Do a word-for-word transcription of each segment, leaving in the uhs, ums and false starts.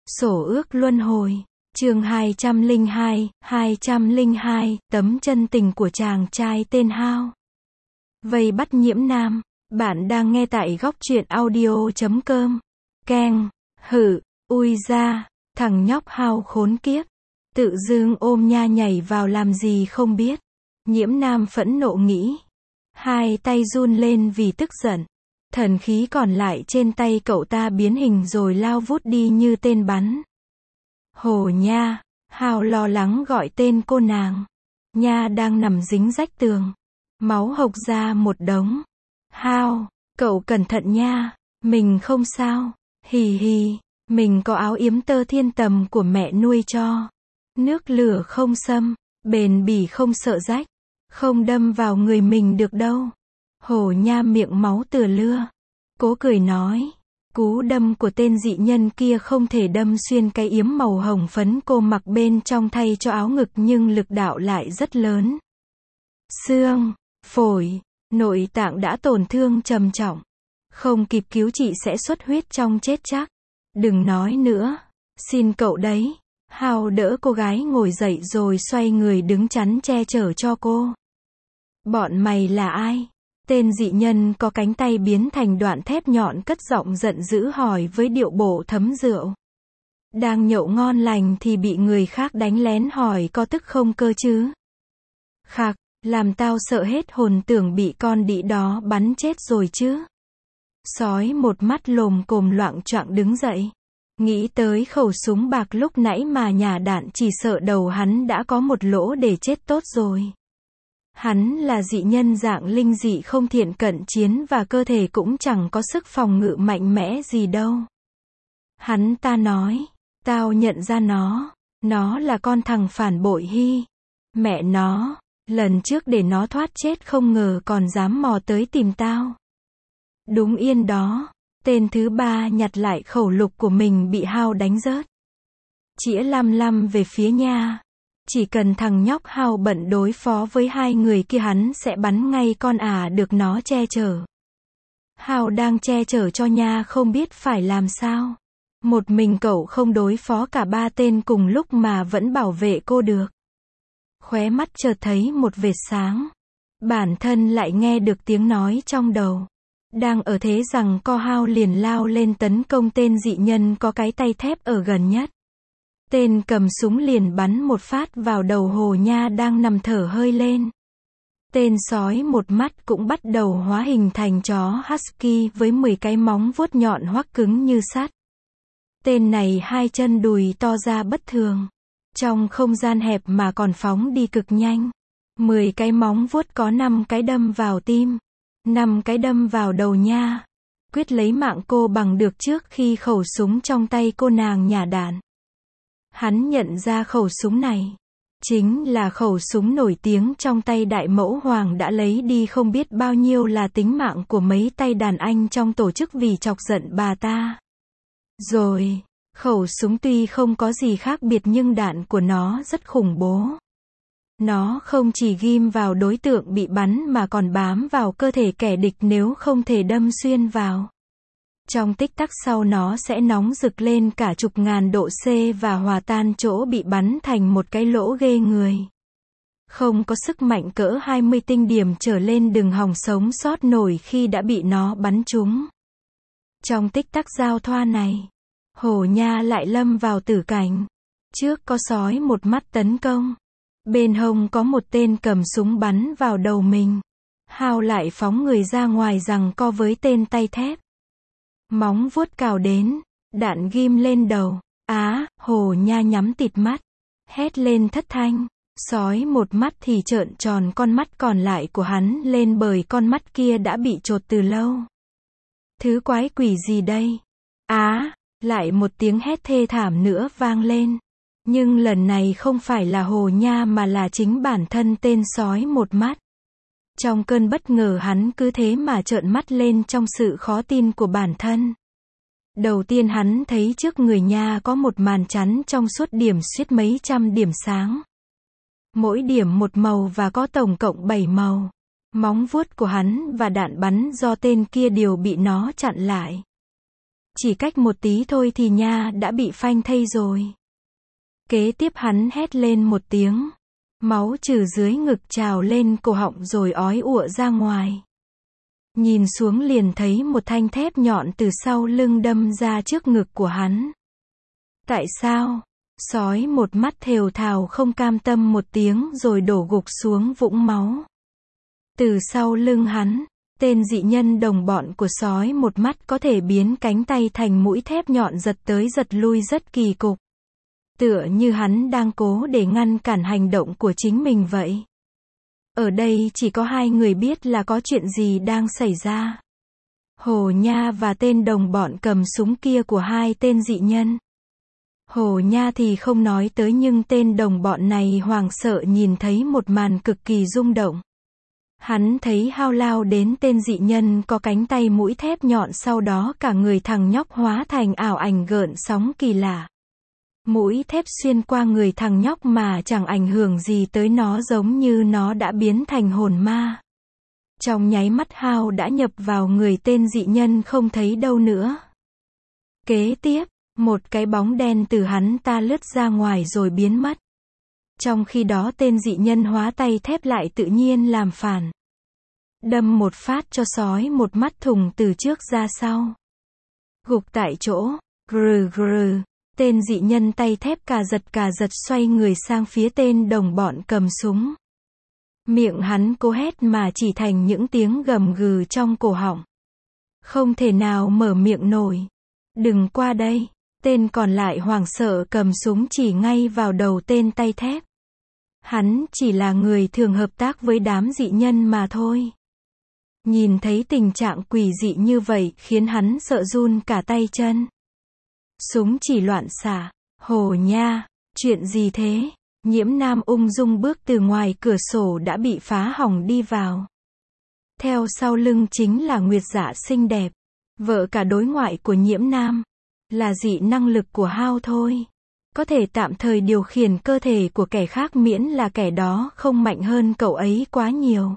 Sổ ước luân hồi. Chương hai trăm lẻ hai, hai trăm lẻ hai, tấm chân tình của chàng trai tên Hao. Vây bắt nhiễm nam. Bạn đang nghe tại góc truyện audio chấm com. Keng, hử, ui ra, thằng nhóc Hao khốn kiếp. Tự dưng ôm nha nhảy vào làm gì không biết. Nhiễm nam phẫn nộ nghĩ. Hai tay run lên vì tức giận. Thần khí còn lại trên tay cậu ta biến hình rồi lao vút đi như tên bắn. Hồ Nha, Hao lo lắng gọi tên cô nàng. Nha đang nằm dính rách tường. Máu hộc ra một đống. Hao, cậu cẩn thận nha. Mình không sao. Hì hì, mình có áo yếm tơ thiên tầm của mẹ nuôi cho. Nước lửa không xâm, bền bỉ không sợ rách. Không đâm vào người mình được đâu. Hồ Nha miệng máu tựa lưa. Cố cười nói. Cú đâm của tên dị nhân kia không thể đâm xuyên cái yếm màu hồng phấn cô mặc bên trong thay cho áo ngực, nhưng lực đạo lại rất lớn. Xương, phổi, nội tạng đã tổn thương trầm trọng. Không kịp cứu trị sẽ xuất huyết trong chết chắc. Đừng nói nữa. Xin cậu đấy. Hao đỡ cô gái ngồi dậy rồi xoay người đứng chắn che chở cho cô. Bọn mày là ai? Tên dị nhân có cánh tay biến thành đoạn thép nhọn cất giọng giận dữ hỏi với điệu bộ thấm rượu. Đang nhậu ngon lành thì bị người khác đánh lén hỏi có tức không cơ chứ? Khạc, làm tao sợ hết hồn, tưởng bị con đĩ đó bắn chết rồi chứ. Sói một mắt lồm cồm loạng choạng đứng dậy. Nghĩ tới khẩu súng bạc lúc nãy mà nhả đạn, chỉ sợ đầu hắn đã có một lỗ để chết tốt rồi. Hắn là dị nhân dạng linh dị không thiện cận chiến và cơ thể cũng chẳng có sức phòng ngự mạnh mẽ gì đâu. Hắn ta nói, tao nhận ra nó, nó là con thằng phản bội Hy. Mẹ nó, lần trước để nó thoát chết không ngờ còn dám mò tới tìm tao. Đúng yên đó, tên thứ ba nhặt lại khẩu lục của mình bị Hao đánh rớt. Chĩa lăm lăm về phía Nha. Chỉ cần thằng nhóc Hao bận đối phó với hai người kia hắn sẽ bắn ngay con ả được nó che chở. Hao đang che chở cho Nha không biết phải làm sao. Một mình cậu không đối phó cả ba tên cùng lúc mà vẫn bảo vệ cô được. Khóe mắt chợt thấy một vệt sáng. Bản thân lại nghe được tiếng nói trong đầu. Đang ở thế rằng co Hao liền lao lên tấn công tên dị nhân có cái tay thép ở gần nhất. Tên cầm súng liền bắn một phát vào đầu Hồ Nha đang nằm thở hơi lên. Tên sói một mắt cũng bắt đầu hóa hình thành chó husky với mười cái móng vuốt nhọn hoắc cứng như sắt. Tên này hai chân đùi to ra bất thường. Trong không gian hẹp mà còn phóng đi cực nhanh. mười cái móng vuốt có năm cái đâm vào tim. năm cái đâm vào đầu Nha. Quyết lấy mạng cô bằng được trước khi khẩu súng trong tay cô nàng nhả đạn. Hắn nhận ra khẩu súng này chính là khẩu súng nổi tiếng trong tay Đại Mẫu Hoàng đã lấy đi không biết bao nhiêu là tính mạng của mấy tay đàn anh trong tổ chức vì chọc giận bà ta. Rồi, khẩu súng tuy không có gì khác biệt nhưng đạn của nó rất khủng bố. Nó không chỉ ghim vào đối tượng bị bắn mà còn bám vào cơ thể kẻ địch nếu không thể đâm xuyên vào. Trong tích tắc sau nó sẽ nóng rực lên cả chục ngàn độ C và hòa tan chỗ bị bắn thành một cái lỗ ghê người. Không có sức mạnh cỡ hai mươi tinh điểm trở lên đừng hòng sống sót nổi khi đã bị nó bắn trúng. Trong tích tắc giao thoa này, Hồ Nha lại lâm vào tử cảnh. Trước có sói một mắt tấn công. Bên hông có một tên cầm súng bắn vào đầu mình. Hao lại phóng người ra ngoài giằng co với tên tay thép. Móng vuốt cào đến, đạn ghim lên đầu. Á, Hồ Nha nhắm tịt mắt. Hét lên thất thanh. Sói một mắt thì trợn tròn con mắt còn lại của hắn lên bởi con mắt kia đã bị chột từ lâu. Thứ quái quỷ gì đây? Á, lại một tiếng hét thê thảm nữa vang lên. Nhưng lần này không phải là Hồ Nha mà là chính bản thân tên sói một mắt. Trong cơn bất ngờ hắn cứ thế mà trợn mắt lên trong sự khó tin của bản thân. Đầu tiên hắn thấy trước người Nha có một màn chắn trong suốt điểm suýt mấy trăm điểm sáng. Mỗi điểm một màu và có tổng cộng bảy màu. Móng vuốt của hắn và đạn bắn do tên kia đều bị nó chặn lại. Chỉ cách một tí thôi thì nha đã bị phanh thây rồi. Kế tiếp hắn hét lên một tiếng. Máu từ dưới ngực trào lên cổ họng rồi ói ụa ra ngoài. Nhìn xuống liền thấy một thanh thép nhọn từ sau lưng đâm ra trước ngực của hắn. Tại sao? Sói một mắt thều thào không cam tâm một tiếng rồi đổ gục xuống vũng máu. Từ sau lưng hắn, tên dị nhân đồng bọn của sói một mắt có thể biến cánh tay thành mũi thép nhọn giật tới giật lui rất kỳ cục. Tựa như hắn đang cố để ngăn cản hành động của chính mình vậy. Ở đây chỉ có hai người biết là có chuyện gì đang xảy ra. Hồ Nha và tên đồng bọn cầm súng kia của hai tên dị nhân. Hồ Nha thì không nói tới nhưng tên đồng bọn này hoảng sợ nhìn thấy một màn cực kỳ rung động. Hắn thấy Hao lao đến tên dị nhân có cánh tay mũi thép nhọn sau đó cả người thằng nhóc hóa thành ảo ảnh gợn sóng kỳ lạ. Mũi thép xuyên qua người thằng nhóc mà chẳng ảnh hưởng gì tới nó giống như nó đã biến thành hồn ma. Trong nháy mắt Hao đã nhập vào người tên dị nhân không thấy đâu nữa. Kế tiếp, một cái bóng đen từ hắn ta lướt ra ngoài rồi biến mất. Trong khi đó tên dị nhân hóa tay thép lại tự nhiên làm phản. Đâm một phát cho sói một mắt thùng từ trước ra sau. Gục tại chỗ, grừ grừ. Tên dị nhân tay thép cà giật cà giật xoay người sang phía tên đồng bọn cầm súng. Miệng hắn cố hét mà chỉ thành những tiếng gầm gừ trong cổ họng. Không thể nào mở miệng nổi. Đừng qua đây. Tên còn lại hoảng sợ cầm súng chỉ ngay vào đầu tên tay thép. Hắn chỉ là người thường hợp tác với đám dị nhân mà thôi. Nhìn thấy tình trạng quỷ dị như vậy khiến hắn sợ run cả tay chân. Súng chỉ loạn xạ. Hồ Nha, chuyện gì thế? Nhiễm Nam ung dung bước từ ngoài cửa sổ đã bị phá hỏng đi vào. Theo sau lưng chính là Nguyệt Dạ xinh đẹp, vợ cả đối ngoại của Nhiễm Nam. Là dị năng lực của Hao thôi. Có thể tạm thời điều khiển cơ thể của kẻ khác miễn là kẻ đó không mạnh hơn cậu ấy quá nhiều.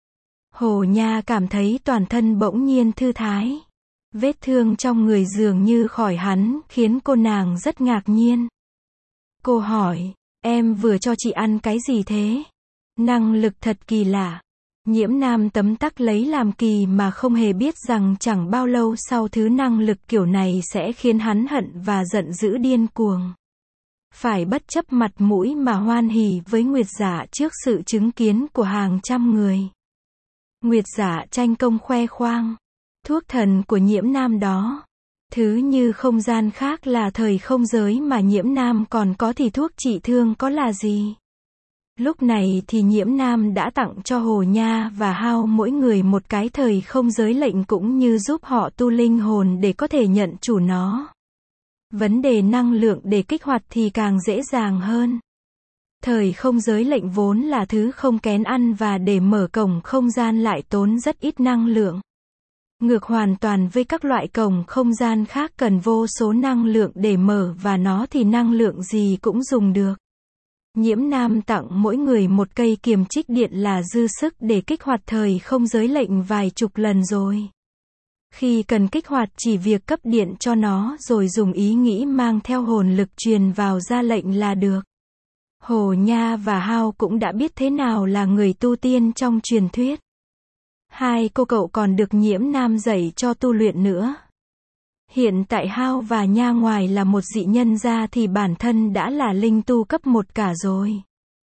Hồ Nha cảm thấy toàn thân bỗng nhiên thư thái. Vết thương trong người dường như khỏi hẳn, khiến cô nàng rất ngạc nhiên. Cô hỏi, em vừa cho chị ăn cái gì thế? Năng lực thật kỳ lạ. Nhiễm Nam tấm tắc lấy làm kỳ mà không hề biết rằng chẳng bao lâu sau thứ năng lực kiểu này sẽ khiến hắn hận và giận dữ điên cuồng. Phải bất chấp mặt mũi mà hoan hỉ với Nguyệt Dạ trước sự chứng kiến của hàng trăm người. Nguyệt Dạ tranh công khoe khoang. Thuốc thần của Nhiễm Nam đó. Thứ như không gian khác là thời không giới mà Nhiễm Nam còn có thì thuốc trị thương có là gì? Lúc này thì Nhiễm Nam đã tặng cho Hồ Nha và Hao mỗi người một cái thời không giới lệnh cũng như giúp họ tu linh hồn để có thể nhận chủ nó. Vấn đề năng lượng để kích hoạt thì càng dễ dàng hơn. Thời không giới lệnh vốn là thứ không kén ăn và để mở cổng không gian lại tốn rất ít năng lượng. Ngược hoàn toàn với các loại cổng không gian khác cần vô số năng lượng để mở và nó thì năng lượng gì cũng dùng được. Nhiễm Nam tặng mỗi người một cây kiềm trích điện là dư sức để kích hoạt thời không giới lệnh vài chục lần rồi. Khi cần kích hoạt chỉ việc cấp điện cho nó rồi dùng ý nghĩ mang theo hồn lực truyền vào ra lệnh là được. Hồ Nha và Hao cũng đã biết thế nào là người tu tiên trong truyền thuyết. Hai cô cậu còn được Nhiễm Nam dạy cho tu luyện nữa. Hiện tại Hao và Nha ngoài là một dị nhân ra thì bản thân đã là linh tu cấp một cả rồi.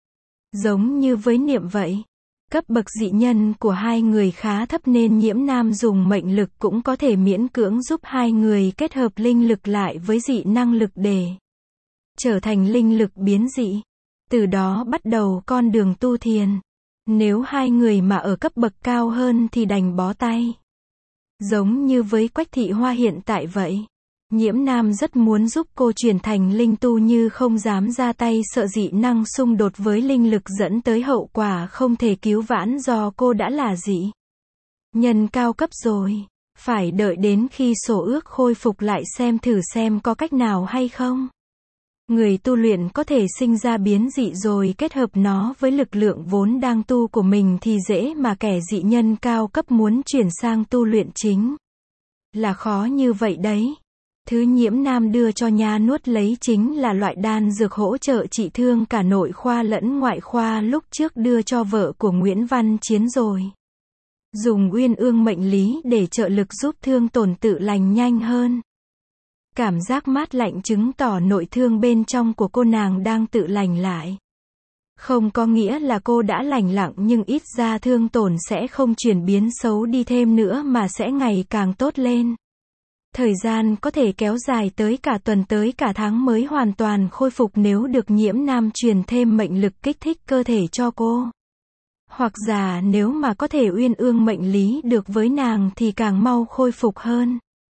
Giống như với Niệm vậy. Cấp bậc dị nhân của hai người khá thấp nên Nhiễm Nam dùng mệnh lực cũng có thể miễn cưỡng giúp hai người kết hợp linh lực lại với dị năng lực để trở thành linh lực biến dị. Từ đó bắt đầu con đường tu thiền. Nếu hai người mà ở cấp bậc cao hơn thì đành bó tay. Giống như với Quách Thị Hoa hiện tại vậy. Nhiễm Nam rất muốn giúp cô chuyển thành linh tu như không dám ra tay sợ dị năng xung đột với linh lực dẫn tới hậu quả không thể cứu vãn do cô đã là dị nhân cao cấp rồi. Phải đợi đến khi sổ ước khôi phục lại xem thử xem có cách nào hay không. Người tu luyện có thể sinh ra biến dị rồi kết hợp nó với lực lượng vốn đang tu của mình thì dễ mà kẻ dị nhân cao cấp muốn chuyển sang tu luyện chính là khó như vậy đấy. Thứ nhiễm nam đưa cho nha nuốt lấy chính là loại đan dược hỗ trợ trị thương cả nội khoa lẫn ngoại khoa lúc trước đưa cho vợ của Nguyễn Văn Chiến rồi. Dùng uyên ương mệnh lý để trợ lực giúp thương tổn tự lành nhanh hơn. Cảm giác mát lạnh chứng tỏ nội thương bên trong của cô nàng đang tự lành lại. Không có nghĩa là cô đã lành lặng nhưng ít ra thương tổn sẽ không chuyển biến xấu đi thêm nữa mà sẽ ngày càng tốt lên. Thời gian có thể kéo dài tới cả tuần tới cả tháng mới hoàn toàn khôi phục nếu được nhiễm nam truyền thêm mệnh lực kích thích cơ thể cho cô. Hoặc giả nếu mà có thể uyên ương mệnh lý được với nàng thì càng mau khôi phục hơn.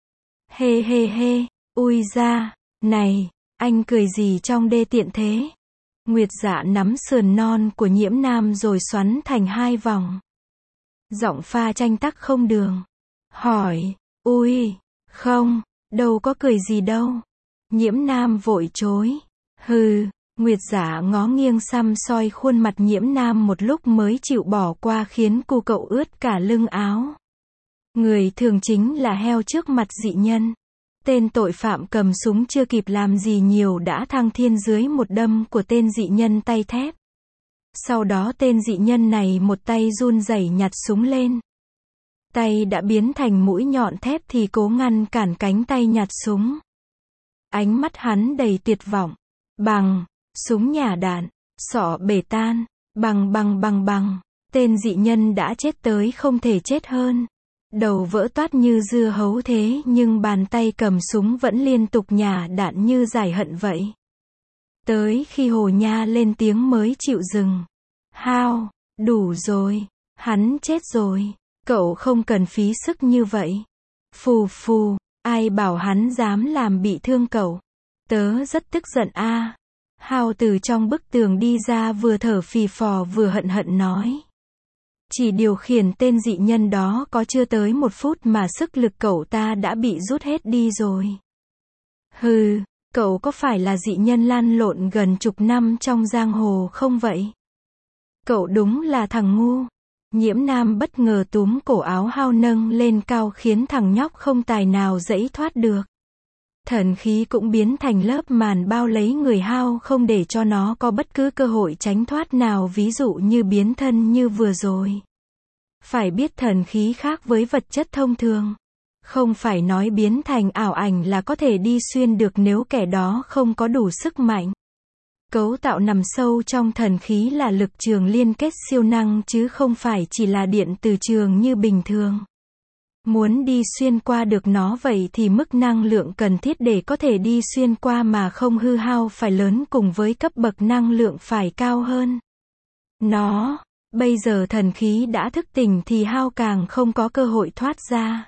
Hê hê hê, ui ra, này, anh cười gì trong đê tiện thế? Nguyệt Dạ nắm sườn non của nhiễm nam rồi xoắn thành hai vòng. Giọng pha chanh tắc không đường. Hỏi, ui, không, đâu có cười gì đâu. Nhiễm nam vội chối. Hừ, Nguyệt Dạ ngó nghiêng xăm soi khuôn mặt nhiễm nam một lúc mới chịu bỏ qua khiến cu cậu ướt cả lưng áo. Người thường chính là heo trước mặt dị nhân. Tên tội phạm cầm súng chưa kịp làm gì nhiều đã thăng thiên dưới một đâm của tên dị nhân tay thép. Sau đó tên dị nhân này một tay run rẩy nhặt súng lên. Tay đã biến thành mũi nhọn thép thì cố ngăn cản cánh tay nhặt súng. Ánh mắt hắn đầy tuyệt vọng. Bằng, súng nhả đạn, sọ bể tan, bằng bằng bằng bằng. Tên dị nhân đã chết tới không thể chết hơn. Đầu vỡ toát như dưa hấu thế nhưng bàn tay cầm súng vẫn liên tục nhả đạn như giải hận vậy. Tới khi Hồ Nha lên tiếng mới chịu dừng. Hao, đủ rồi, hắn chết rồi, cậu không cần phí sức như vậy. Phù phù, ai bảo hắn dám làm bị thương cậu. Tớ rất tức giận a. À. Hao từ trong bức tường đi ra vừa thở phì phò vừa hận hận nói. Chỉ điều khiển tên dị nhân đó có chưa tới một phút mà sức lực cậu ta đã bị rút hết đi rồi. Hừ, cậu có phải là dị nhân lăn lộn gần chục năm trong giang hồ không vậy? Cậu đúng là thằng ngu. Nhiễm nam bất ngờ túm cổ áo Hao nâng lên cao khiến thằng nhóc không tài nào giãy thoát được. Thần khí cũng biến thành lớp màn bao lấy người Hao không để cho nó có bất cứ cơ hội tránh thoát nào, ví dụ như biến thân như vừa rồi. Phải biết thần khí khác với vật chất thông thường. Không phải nói biến thành ảo ảnh là có thể đi xuyên được nếu kẻ đó không có đủ sức mạnh. Cấu tạo nằm sâu trong thần khí là lực trường liên kết siêu năng chứ không phải chỉ là điện từ trường như bình thường. Muốn đi xuyên qua được nó vậy thì mức năng lượng cần thiết để có thể đi xuyên qua mà không hư hao phải lớn cùng với cấp bậc năng lượng phải cao hơn. Nó, bây giờ thần khí đã thức tỉnh thì Hao càng không có cơ hội thoát ra.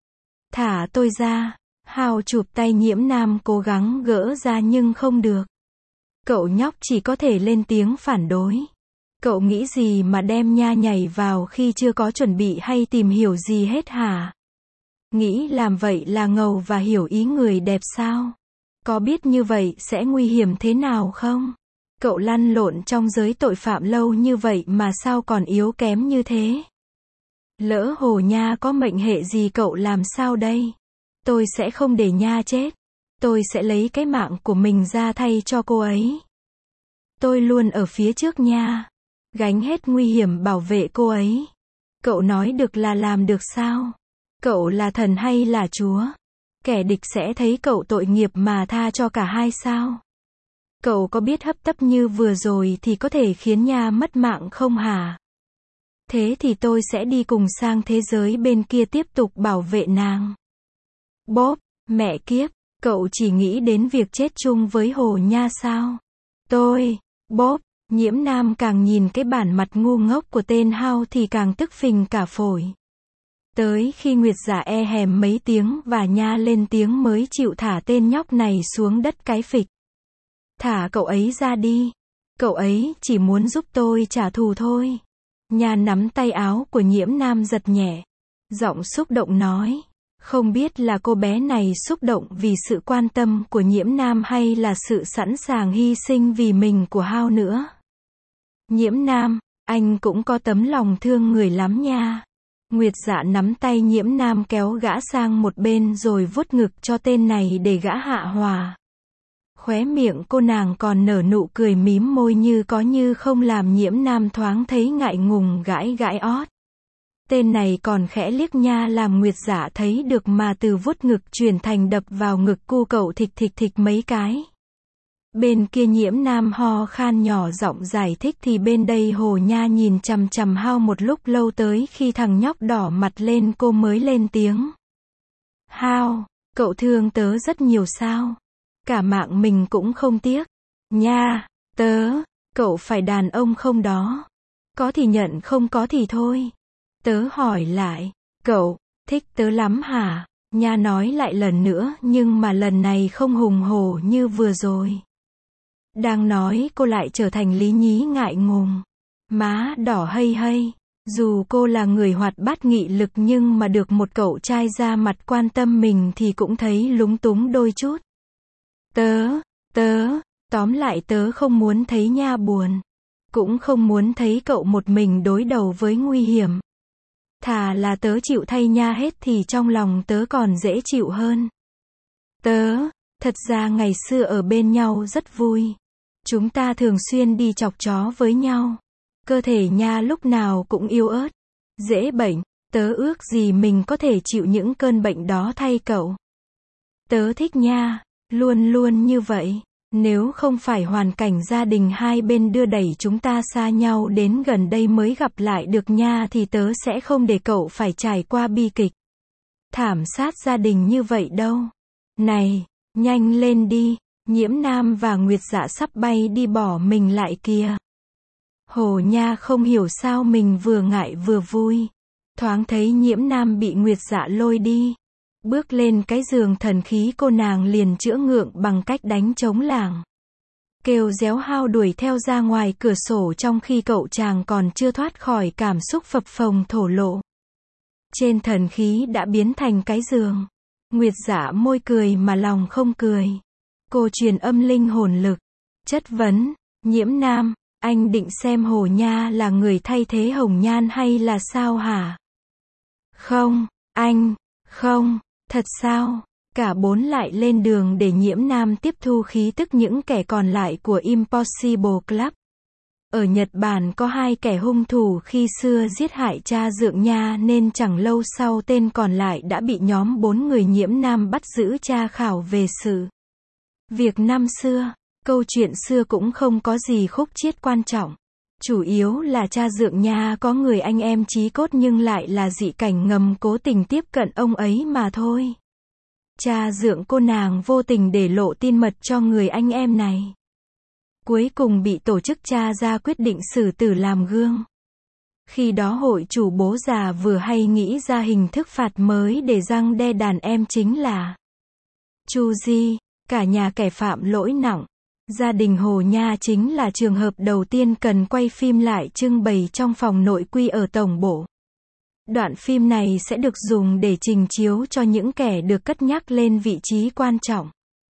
Thả tôi ra. Hao chụp tay nhiễm nam cố gắng gỡ ra nhưng không được. Cậu nhóc chỉ có thể lên tiếng phản đối. Cậu nghĩ gì mà đem nha nhảy vào khi chưa có chuẩn bị hay tìm hiểu gì hết hả? Nghĩ làm vậy là ngầu và hiểu ý người đẹp sao? Có biết như vậy sẽ nguy hiểm thế nào không? Cậu lăn lộn trong giới tội phạm lâu như vậy mà sao còn yếu kém như thế? Lỡ Hồ Nha có mệnh hệ gì cậu làm sao đây? Tôi sẽ không để Nha chết. Tôi sẽ lấy cái mạng của mình ra thay cho cô ấy. Tôi luôn ở phía trước Nha. Gánh hết nguy hiểm bảo vệ cô ấy. Cậu nói được là làm được sao? Cậu là thần hay là chúa? Kẻ địch sẽ thấy cậu tội nghiệp mà tha cho cả hai sao? Cậu có biết hấp tấp như vừa rồi thì có thể khiến Nha mất mạng không hả? Thế thì tôi sẽ đi cùng sang thế giới bên kia tiếp tục bảo vệ nàng. Bốp, mẹ kiếp, cậu chỉ nghĩ đến việc chết chung với Hồ Nha sao? Tôi, bốp, nhiễm nam càng nhìn cái bản mặt ngu ngốc của tên Hao thì càng tức phình cả phổi. Tới khi Nguyệt Dạ e hèm mấy tiếng và Nha lên tiếng mới chịu thả tên nhóc này xuống đất cái phịch. Thả cậu ấy ra đi. Cậu ấy chỉ muốn giúp tôi trả thù thôi. Nha nắm tay áo của nhiễm nam giật nhẹ. Giọng xúc động nói. Không biết là cô bé này xúc động vì sự quan tâm của nhiễm nam hay là sự sẵn sàng hy sinh vì mình của Hao nữa. Nhiễm nam, anh cũng có tấm lòng thương người lắm nha. Nguyệt Dạ nắm tay Nhiễm Nam kéo gã sang một bên rồi vuốt ngực cho tên này để gã hạ hòa. Khóe miệng cô nàng còn nở nụ cười mím môi như có như không làm Nhiễm Nam thoáng thấy ngại ngùng gãi gãi ót. Tên này còn khẽ liếc nha làm Nguyệt Dạ thấy được mà từ vuốt ngực chuyển thành đập vào ngực cu cậu thịch thịch thịch mấy cái. Bên kia Nhiễm Nam ho khan nhỏ giọng giải thích thì bên đây Hồ Nha nhìn chằm chằm Hao một lúc lâu tới khi thằng nhóc đỏ mặt lên cô mới lên tiếng. Hao, cậu thương tớ rất nhiều sao? Cả mạng mình cũng không tiếc. Nha, tớ, cậu phải đàn ông không đó? Có thì nhận không có thì thôi. Tớ hỏi lại, cậu, thích tớ lắm hả? Nha nói lại lần nữa nhưng mà lần này không hùng hổ như vừa rồi. Đang nói cô lại trở thành lý nhí ngại ngùng. Má đỏ hây hây. Dù cô là người hoạt bát nghị lực nhưng mà được một cậu trai ra mặt quan tâm mình thì cũng thấy lúng túng đôi chút. Tớ, tớ, tóm lại tớ không muốn thấy Nha buồn. Cũng không muốn thấy cậu một mình đối đầu với nguy hiểm. Thà là tớ chịu thay Nha hết thì trong lòng tớ còn dễ chịu hơn. Tớ, thật ra ngày xưa ở bên nhau rất vui. Chúng ta thường xuyên đi chọc chó với nhau. Cơ thể Nha lúc nào cũng yếu ớt, dễ bệnh, tớ ước gì mình có thể chịu những cơn bệnh đó thay cậu. Tớ thích Nha, luôn luôn như vậy. Nếu không phải hoàn cảnh gia đình hai bên đưa đẩy chúng ta xa nhau đến gần đây mới gặp lại được Nha thì tớ sẽ không để cậu phải trải qua bi kịch thảm sát gia đình như vậy đâu. Này, nhanh lên đi, Nhiễm Nam và Nguyệt Dạ sắp bay đi bỏ mình lại kìa. Hồ Nha không hiểu sao mình vừa ngại vừa vui. Thoáng thấy Nhiễm Nam bị Nguyệt Dạ lôi đi. Bước lên cái giường thần khí cô nàng liền chữa ngượng bằng cách đánh trống lảng. Kêu réo Hao đuổi theo ra ngoài cửa sổ trong khi cậu chàng còn chưa thoát khỏi cảm xúc phập phồng thổ lộ. Trên thần khí đã biến thành cái giường. Nguyệt Dạ môi cười mà lòng không cười. Cô truyền âm linh hồn lực. Chất vấn, Nhiễm Nam, anh định xem Hồ Nha là người thay thế Hồng Nhan hay là sao hả? Không, anh, không, thật sao? Cả bốn lại lên đường để Nhiễm Nam tiếp thu khí tức những kẻ còn lại của Impossible Club. Ở Nhật Bản có hai kẻ hung thủ khi xưa giết hại cha Dượng Nha nên chẳng lâu sau tên còn lại đã bị nhóm bốn người Nhiễm Nam bắt giữ tra khảo về sự việc năm xưa. Câu chuyện xưa cũng không có gì khúc chiết quan trọng. Chủ yếu là cha Dượng Nha có người anh em chí cốt nhưng lại là dị cảnh ngầm cố tình tiếp cận ông ấy mà thôi. Cha Dượng cô nàng vô tình để lộ tin mật cho người anh em này. Cuối cùng bị tổ chức tra ra quyết định xử tử làm gương. Khi đó hội chủ bố già vừa hay nghĩ ra hình thức phạt mới để răng đe đàn em chính là Chu Di, cả nhà kẻ phạm lỗi nặng. Gia đình Hồ Nha chính là trường hợp đầu tiên cần quay phim lại trưng bày trong phòng nội quy ở tổng bộ. Đoạn phim này sẽ được dùng để trình chiếu cho những kẻ được cất nhắc lên vị trí quan trọng.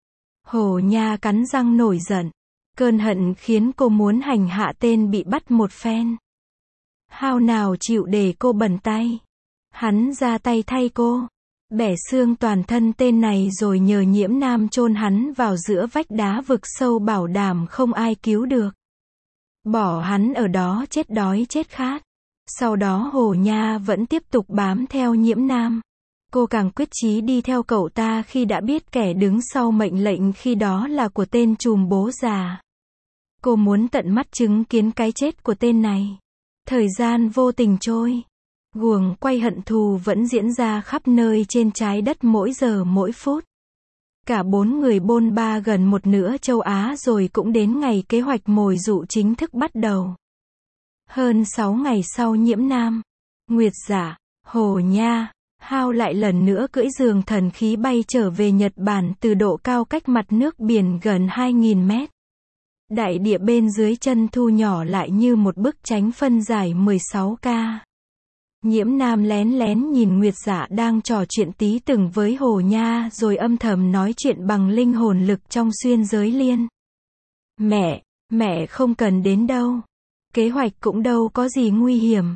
Hồ Nha cắn răng nổi giận. Cơn hận khiến cô muốn hành hạ tên bị bắt một phen. Hao nào chịu để cô bẩn tay. Hắn ra tay thay cô. Bẻ xương toàn thân tên này rồi nhờ Nhiễm Nam chôn hắn vào giữa vách đá vực sâu bảo đảm không ai cứu được. Bỏ hắn ở đó chết đói chết khát. Sau đó Hồ Nha vẫn tiếp tục bám theo Nhiễm Nam. Cô càng quyết chí đi theo cậu ta khi đã biết kẻ đứng sau mệnh lệnh khi đó là của tên trùm bố già. Cô muốn tận mắt chứng kiến cái chết của tên này. Thời gian vô tình trôi. Guồng quay hận thù vẫn diễn ra khắp nơi trên trái đất mỗi giờ mỗi phút. Cả bốn người bôn ba gần một nửa châu Á rồi cũng đến ngày kế hoạch mồi dụ chính thức bắt đầu. Hơn sáu ngày sau Nhiễm Nam, Nguyệt Dạ, Hồ Nha, Hao lại lần nữa cưỡi giường thần khí bay trở về Nhật Bản từ độ cao cách mặt nước biển gần hai nghìn mét. Đại địa bên dưới chân thu nhỏ lại như một bức tranh phân giải mười sáu ca. Nhiễm Nam lén lén nhìn Nguyệt Dạ đang trò chuyện tí từng với Hồ Nha rồi âm thầm nói chuyện bằng linh hồn lực trong xuyên giới liên. Mẹ, mẹ không cần đến đâu. Kế hoạch cũng đâu có gì nguy hiểm.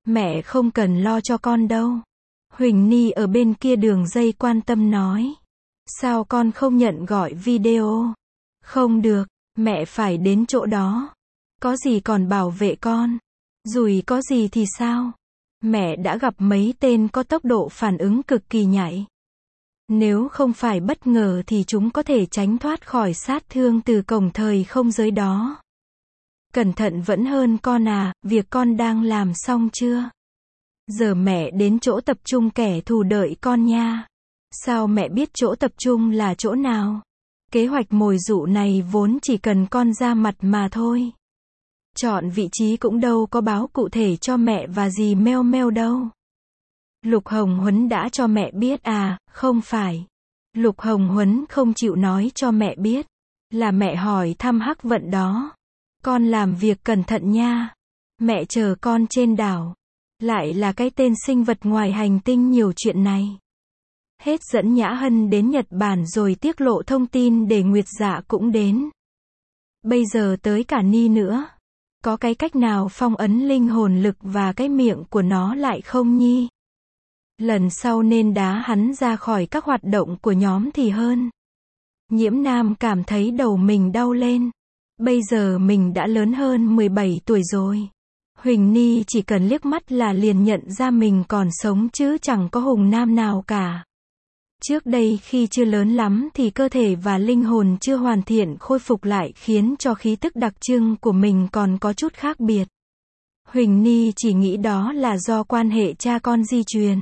Mẹ không cần lo cho con đâu. Huỳnh Ni ở bên kia đường dây quan tâm nói. Sao con không nhận gọi video? Không được, mẹ phải đến chỗ đó. Có gì còn bảo vệ con. Rủi có gì thì sao? Mẹ đã gặp mấy tên có tốc độ phản ứng cực kỳ nhạy. Nếu không phải bất ngờ thì chúng có thể tránh thoát khỏi sát thương từ cổng thời không giới đó. Cẩn thận vẫn hơn con à, việc con đang làm xong chưa? Giờ mẹ đến chỗ tập trung kẻ thù đợi con nha. Sao mẹ biết chỗ tập trung là chỗ nào? Kế hoạch mồi dụ này vốn chỉ cần con ra mặt mà thôi. Chọn vị trí cũng đâu có báo cụ thể cho mẹ và dì Meo Meo đâu. Lục Hồng Huấn đã cho mẹ biết à, không phải. Lục Hồng Huấn không chịu nói cho mẹ biết. Là mẹ hỏi thăm Hắc Vận đó. Con làm việc cẩn thận nha. Mẹ chờ con trên đảo. Lại là cái tên sinh vật ngoài hành tinh nhiều chuyện này. Hết dẫn Nhã Hân đến Nhật Bản rồi tiết lộ thông tin để Nguyệt Dạ cũng đến. Bây giờ tới cả Ni nữa. Có cái cách nào phong ấn linh hồn lực và cái miệng của nó lại không nhi? Lần sau nên đá hắn ra khỏi các hoạt động của nhóm thì hơn. Nhiễm Nam cảm thấy đầu mình đau lên. Bây giờ mình đã lớn hơn mười bảy tuổi rồi. Huỳnh Ni chỉ cần liếc mắt là liền nhận ra mình còn sống chứ chẳng có hùng nam nào cả. Trước đây khi chưa lớn lắm thì cơ thể và linh hồn chưa hoàn thiện khôi phục lại khiến cho khí tức đặc trưng của mình còn có chút khác biệt. Huỳnh Ni chỉ nghĩ đó là do quan hệ cha con di truyền.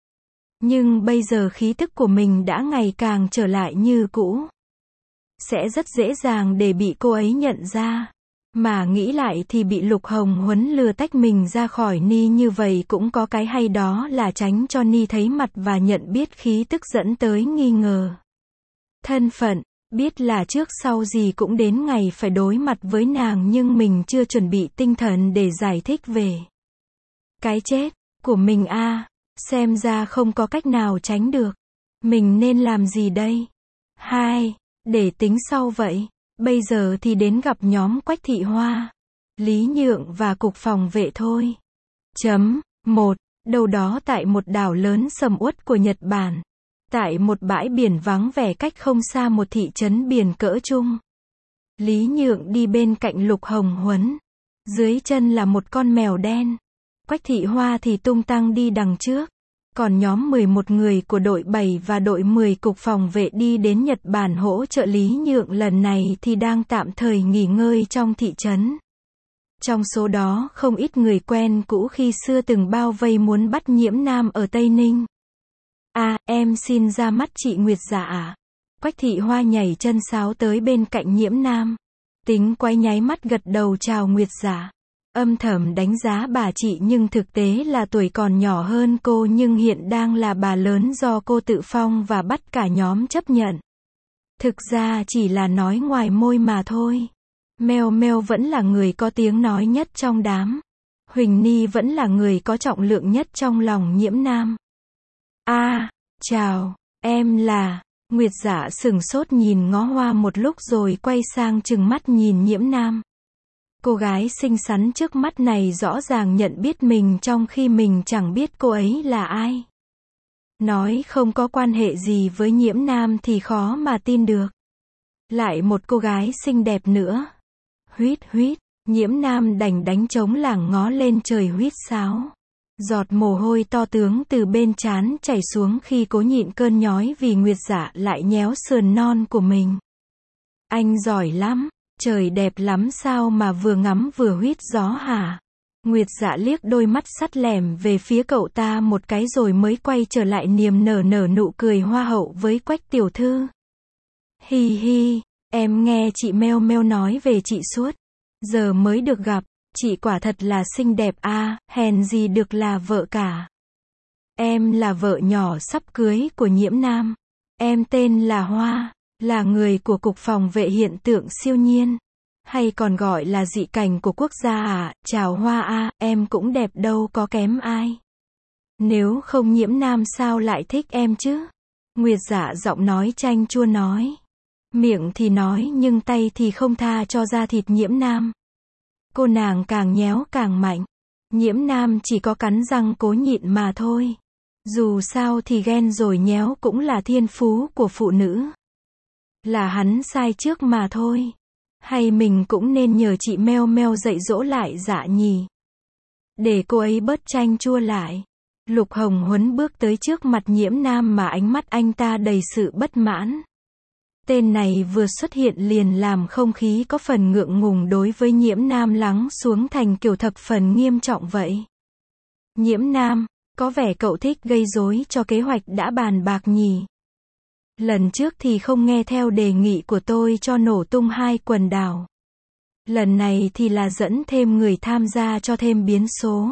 Nhưng bây giờ khí tức của mình đã ngày càng trở lại như cũ. Sẽ rất dễ dàng để bị cô ấy nhận ra. Mà nghĩ lại thì bị Lục Hồng Huấn lừa tách mình ra khỏi Ni như vậy cũng có cái hay đó là tránh cho Ni thấy mặt và nhận biết khí tức dẫn tới nghi ngờ. Thân phận, biết là trước sau gì cũng đến ngày phải đối mặt với nàng nhưng mình chưa chuẩn bị tinh thần để giải thích về cái chết của mình a à, xem ra không có cách nào tránh được. Mình nên làm gì đây? Hai, để tính sau vậy. Bây giờ thì đến gặp nhóm Quách Thị Hoa, Lý Nhượng và cục phòng vệ thôi. Chấm. một. Đâu đó tại một đảo lớn sầm uất của Nhật Bản. Tại một bãi biển vắng vẻ cách không xa một thị trấn biển cỡ trung. Lý Nhượng đi bên cạnh Lục Hồng Huấn. Dưới chân là một con mèo đen. Quách Thị Hoa thì tung tăng đi đằng trước. Còn nhóm mười một người của đội bảy và đội mười cục phòng vệ đi đến Nhật Bản hỗ trợ Lý Nhượng lần này thì đang tạm thời nghỉ ngơi trong thị trấn. Trong số đó không ít người quen cũ khi xưa từng bao vây muốn bắt Nhiễm Nam ở Tây Ninh. À, em xin ra mắt chị Nguyệt Dạ ạ. Quách Thị Hoa nhảy chân sáo tới bên cạnh Nhiễm Nam. Tính quái nháy mắt gật đầu chào Nguyệt Dạ. Âm thầm đánh giá bà chị nhưng thực tế là tuổi còn nhỏ hơn cô nhưng hiện đang là bà lớn do cô tự phong và bắt cả nhóm chấp nhận. Thực ra chỉ là nói ngoài môi mà thôi. Meo Meo vẫn là người có tiếng nói nhất trong đám. Huỳnh Ni vẫn là người có trọng lượng nhất trong lòng Nhiễm Nam. A, à, chào, em là... Nguyệt Dạ sừng sốt nhìn ngó Hoa một lúc rồi quay sang trừng mắt nhìn Nhiễm Nam. Cô gái xinh xắn trước mắt này rõ ràng nhận biết mình trong khi mình chẳng biết cô ấy là ai. Nói không có quan hệ gì với Nhiễm Nam thì khó mà tin được. Lại một cô gái xinh đẹp nữa. Huýt huýt, Nhiễm Nam đành đánh trống lảng ngó lên trời huýt sáo. Giọt mồ hôi to tướng từ bên trán chảy xuống khi cố nhịn cơn nhói vì Nguyệt Dạ lại nhéo sườn non của mình. Anh giỏi lắm. Trời đẹp lắm sao mà vừa ngắm vừa huýt gió hả? Nguyệt Dạ liếc đôi mắt sắt lẻm về phía cậu ta một cái rồi mới quay trở lại niềm nở nở nụ cười hoa hậu với Quách tiểu thư. Hi hi, em nghe chị Meo Meo nói về chị suốt. Giờ mới được gặp, chị quả thật là xinh đẹp a, à, hèn gì được là vợ cả. Em là vợ nhỏ sắp cưới của Nhiễm Nam. Em tên là Hoa. Là người của cục phòng vệ hiện tượng siêu nhiên. Hay còn gọi là dị cảnh của quốc gia à, chào Hoa a, à, em cũng đẹp đâu có kém ai. Nếu không Nhiễm Nam sao lại thích em chứ? Nguyệt Dạ giọng nói chanh chua nói. Miệng thì nói nhưng tay thì không tha cho da thịt Nhiễm Nam. Cô nàng càng nhéo càng mạnh. Nhiễm Nam chỉ có cắn răng cố nhịn mà thôi. Dù sao thì ghen rồi nhéo cũng là thiên phú của phụ nữ. Là hắn sai trước mà thôi. Hay mình cũng nên nhờ chị Meo Meo dạy dỗ lại Dạ nhỉ. Để cô ấy bớt chanh chua lại. Lục Hồng Huấn bước tới trước mặt Nhiễm Nam mà ánh mắt anh ta đầy sự bất mãn. Tên này vừa xuất hiện liền làm không khí có phần ngượng ngùng đối với Nhiễm Nam lắng xuống thành kiểu thập phần nghiêm trọng vậy. Nhiễm Nam, có vẻ cậu thích gây rối cho kế hoạch đã bàn bạc nhỉ. Lần trước thì không nghe theo đề nghị của tôi cho nổ tung hai quần đảo. Lần này thì là dẫn thêm người tham gia cho thêm biến số.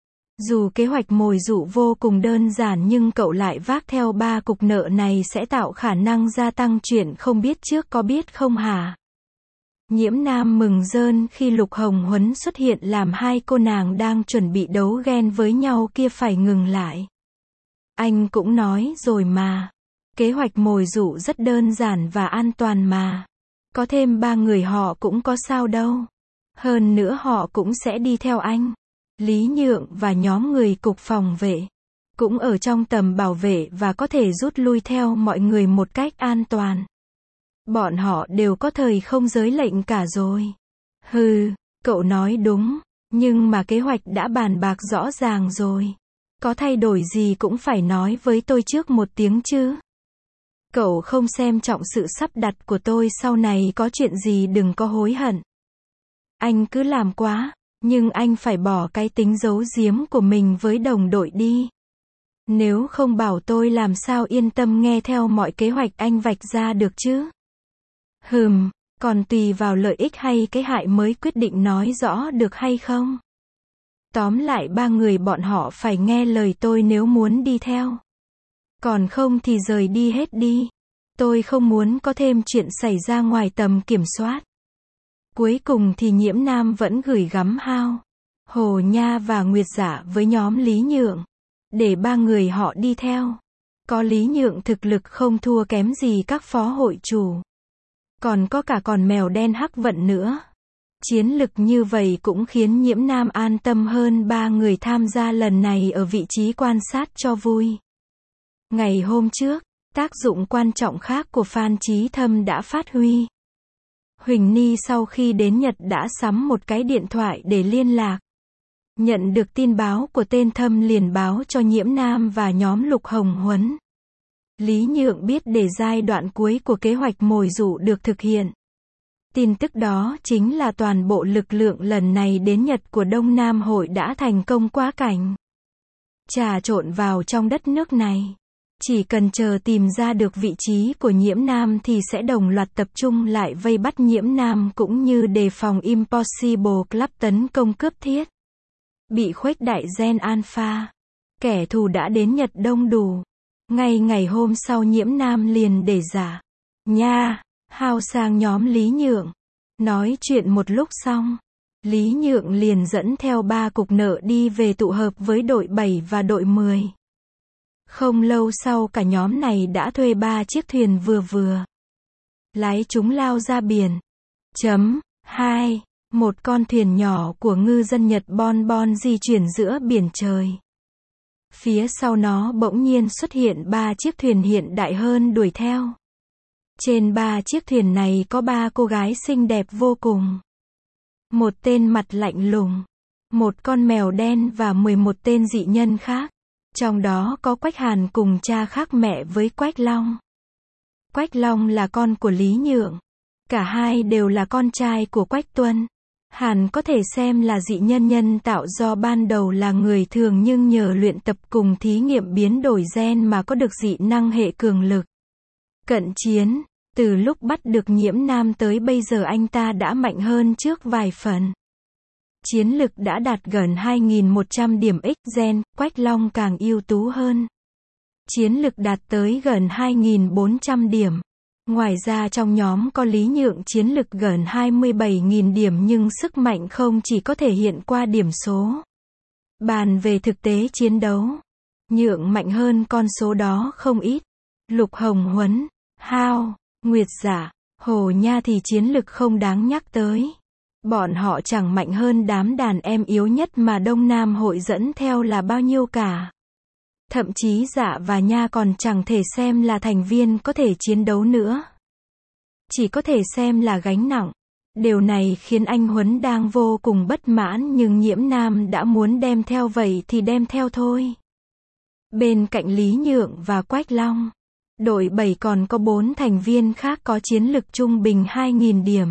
Dù kế hoạch mồi dụ vô cùng đơn giản nhưng cậu lại vác theo ba cục nợ này sẽ tạo khả năng gia tăng chuyện không biết trước có biết không hả? Nhiễm Nam mừng rơn khi Lục Hồng Huấn xuất hiện làm hai cô nàng đang chuẩn bị đấu ghen với nhau kia phải ngừng lại. Anh cũng nói rồi mà. Kế hoạch mồi dụ rất đơn giản và an toàn mà. Có thêm ba người họ cũng có sao đâu. Hơn nữa họ cũng sẽ đi theo anh. Lý Nhượng và nhóm người cục phòng vệ. Cũng ở trong tầm bảo vệ và có thể rút lui theo mọi người một cách an toàn. Bọn họ đều có thời không giới lệnh cả rồi. Hừ, cậu nói đúng. Nhưng mà kế hoạch đã bàn bạc rõ ràng rồi. Có thay đổi gì cũng phải nói với tôi trước một tiếng chứ. Cậu không xem trọng sự sắp đặt của tôi sau này có chuyện gì đừng có hối hận. Anh cứ làm quá, nhưng anh phải bỏ cái tính giấu giếm của mình với đồng đội đi. Nếu không bảo tôi làm sao yên tâm nghe theo mọi kế hoạch anh vạch ra được chứ. Hừm, còn tùy vào lợi ích hay cái hại mới quyết định nói rõ được hay không. Tóm lại ba người bọn họ phải nghe lời tôi nếu muốn đi theo. Còn không thì rời đi hết đi. Tôi không muốn có thêm chuyện xảy ra ngoài tầm kiểm soát. Cuối cùng thì Nhiễm Nam vẫn gửi gắm Hao, Hồ Nha và Nguyệt Dạ với nhóm Lý Nhượng. Để ba người họ đi theo. Có Lý Nhượng thực lực không thua kém gì các phó hội chủ. Còn có cả con mèo đen Hắc Vận nữa. Chiến lực như vậy cũng khiến Nhiễm Nam an tâm hơn ba người tham gia lần này ở vị trí quan sát cho vui. Ngày hôm trước, tác dụng quan trọng khác của Phan Chí Thâm đã phát huy. Huỳnh Ni sau khi đến Nhật đã sắm một cái điện thoại để liên lạc. Nhận được tin báo của tên Thâm liền báo cho Nhiễm Nam và nhóm Lục Hồng Huấn. Lý Nhượng biết để giai đoạn cuối của kế hoạch mồi dụ được thực hiện. Tin tức đó chính là toàn bộ lực lượng lần này đến Nhật của Đông Nam Hội đã thành công quá cảnh. Trà trộn vào trong đất nước này. Chỉ cần chờ tìm ra được vị trí của Nhiễm Nam thì sẽ đồng loạt tập trung lại vây bắt Nhiễm Nam cũng như đề phòng Impossible Club tấn công cướp thiết. Bị khuếch đại gen alpha. Kẻ thù đã đến Nhật đông đủ. Ngay ngày hôm sau Nhiễm Nam liền để giả. Nha, Hao sang nhóm Lý Nhượng. Nói chuyện một lúc xong. Lý Nhượng liền dẫn theo ba cục nợ đi về tụ hợp với đội bảy và đội mười. Không lâu sau cả nhóm này đã thuê ba chiếc thuyền vừa vừa. Lái chúng lao ra biển. Chấm. hai. Một con thuyền nhỏ của ngư dân Nhật Bon Bon di chuyển giữa biển trời. Phía sau nó bỗng nhiên xuất hiện ba chiếc thuyền hiện đại hơn đuổi theo. Trên ba chiếc thuyền này có ba cô gái xinh đẹp vô cùng. Một tên mặt lạnh lùng. Một con mèo đen và mười một tên dị nhân khác. Trong đó có Quách Hàn cùng cha khác mẹ với Quách Long. Quách Long là con của Lý Nhượng. Cả hai đều là con trai của Quách Tuân. Hàn có thể xem là dị nhân nhân tạo do ban đầu là người thường nhưng nhờ luyện tập cùng thí nghiệm biến đổi gen mà có được dị năng hệ cường lực. Cận chiến, từ lúc bắt được Nhiễm Nam tới bây giờ anh ta đã mạnh hơn trước vài phần. Chiến lực đã đạt gần hai nghìn một trăm điểm X gen, Quách Long càng ưu tú hơn. Chiến lực đạt tới gần hai nghìn bốn trăm điểm. Ngoài ra trong nhóm có Lý Nhượng chiến lực gần hai mươi bảy nghìn điểm nhưng sức mạnh không chỉ có thể hiện qua điểm số. Bàn về thực tế chiến đấu, Nhượng mạnh hơn con số đó không ít. Lục Hồng Huấn, Hao, Nguyệt Dạ, Hồ Nha thì chiến lực không đáng nhắc tới. Bọn họ chẳng mạnh hơn đám đàn em yếu nhất mà Đông Nam hội dẫn theo là bao nhiêu cả. Thậm chí Dạ và Nha còn chẳng thể xem là thành viên có thể chiến đấu nữa. Chỉ có thể xem là gánh nặng. Điều này khiến anh Huấn đang vô cùng bất mãn, nhưng Nhiễm Nam đã muốn đem theo vậy thì đem theo thôi. Bên cạnh Lý Nhượng và Quách Long, đội bảy còn có bốn thành viên khác có chiến lực trung bình hai nghìn điểm.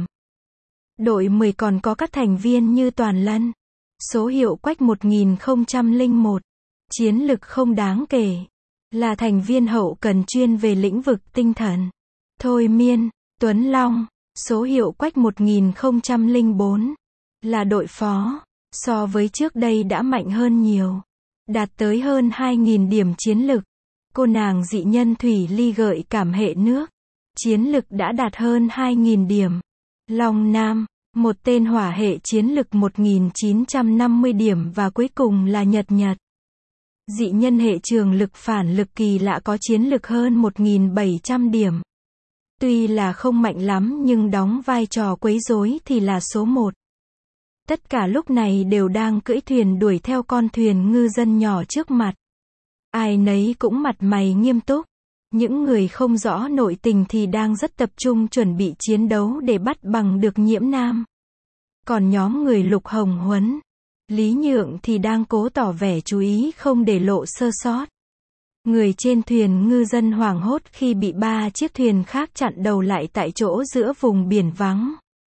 Đội mười còn có các thành viên như Toàn Lân, số hiệu Quách một nghìn không trăm lẻ một, chiến lực không đáng kể, là thành viên hậu cần chuyên về lĩnh vực tinh thần. Thôi Miên, Tuấn Long, số hiệu Quách một nghìn không trăm lẻ bốn, là đội phó, so với trước đây đã mạnh hơn nhiều, đạt tới hơn hai nghìn điểm chiến lực. Cô nàng dị nhân Thủy Ly gợi cảm hệ nước, chiến lực đã đạt hơn hai nghìn điểm. Long Nam, một tên hỏa hệ chiến lực một nghìn chín trăm năm mươi điểm, và cuối cùng là Nhật Nhật. Dị nhân hệ trường lực phản lực kỳ lạ có chiến lực hơn một nghìn bảy trăm điểm. Tuy là không mạnh lắm nhưng đóng vai trò quấy rối thì là số một. Tất cả lúc này đều đang cưỡi thuyền đuổi theo con thuyền ngư dân nhỏ trước mặt. Ai nấy cũng mặt mày nghiêm túc. Những người không rõ nội tình thì đang rất tập trung chuẩn bị chiến đấu để bắt bằng được Nhiễm Nam. Còn nhóm người Lục Hồng Huấn, Lý Nhượng thì đang cố tỏ vẻ chú ý không để lộ sơ sót. Người trên thuyền ngư dân hoảng hốt khi bị ba chiếc thuyền khác chặn đầu lại tại chỗ giữa vùng biển vắng.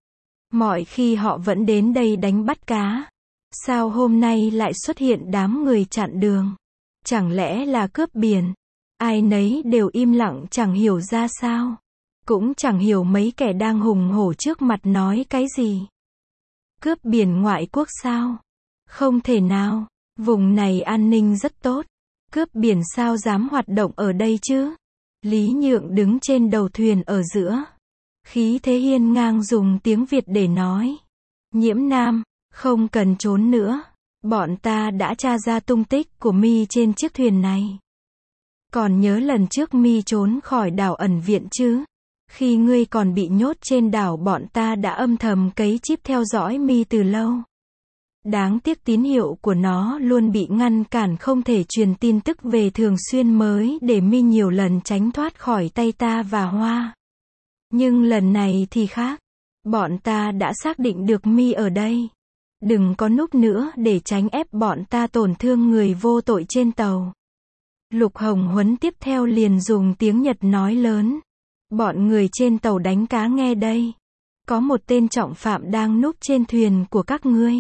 Mọi khi họ vẫn đến đây đánh bắt cá. Sao hôm nay lại xuất hiện đám người chặn đường? Chẳng lẽ là cướp biển? Ai nấy đều im lặng chẳng hiểu ra sao. Cũng chẳng hiểu mấy kẻ đang hùng hổ trước mặt nói cái gì. Cướp biển ngoại quốc sao? Không thể nào, vùng này an ninh rất tốt. Cướp biển sao dám hoạt động ở đây chứ? Lý Nhượng đứng trên đầu thuyền ở giữa. Khí thế hiên ngang dùng tiếng Việt để nói. Nhiễm Nam, không cần trốn nữa. Bọn ta đã tra ra tung tích của Mi trên chiếc thuyền này. Còn nhớ lần trước Mi trốn khỏi đảo ẩn viện chứ? Khi ngươi còn bị nhốt trên đảo, bọn ta đã âm thầm cấy chip theo dõi Mi từ lâu. Đáng tiếc tín hiệu của nó luôn bị ngăn cản, không thể truyền tin tức về thường xuyên mới, để Mi nhiều lần tránh thoát khỏi tay ta và Hoa. Nhưng lần này thì khác. Bọn ta đã xác định được Mi ở đây. Đừng có núp nữa để tránh ép bọn ta tổn thương người vô tội trên tàu. Lục Hồng Huấn tiếp theo liền dùng tiếng Nhật nói lớn. Bọn người trên tàu đánh cá nghe đây. Có một tên trọng phạm đang núp trên thuyền của các ngươi.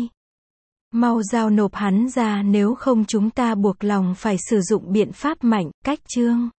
Mau giao nộp hắn ra, nếu không chúng ta buộc lòng phải sử dụng biện pháp mạnh, cách trương.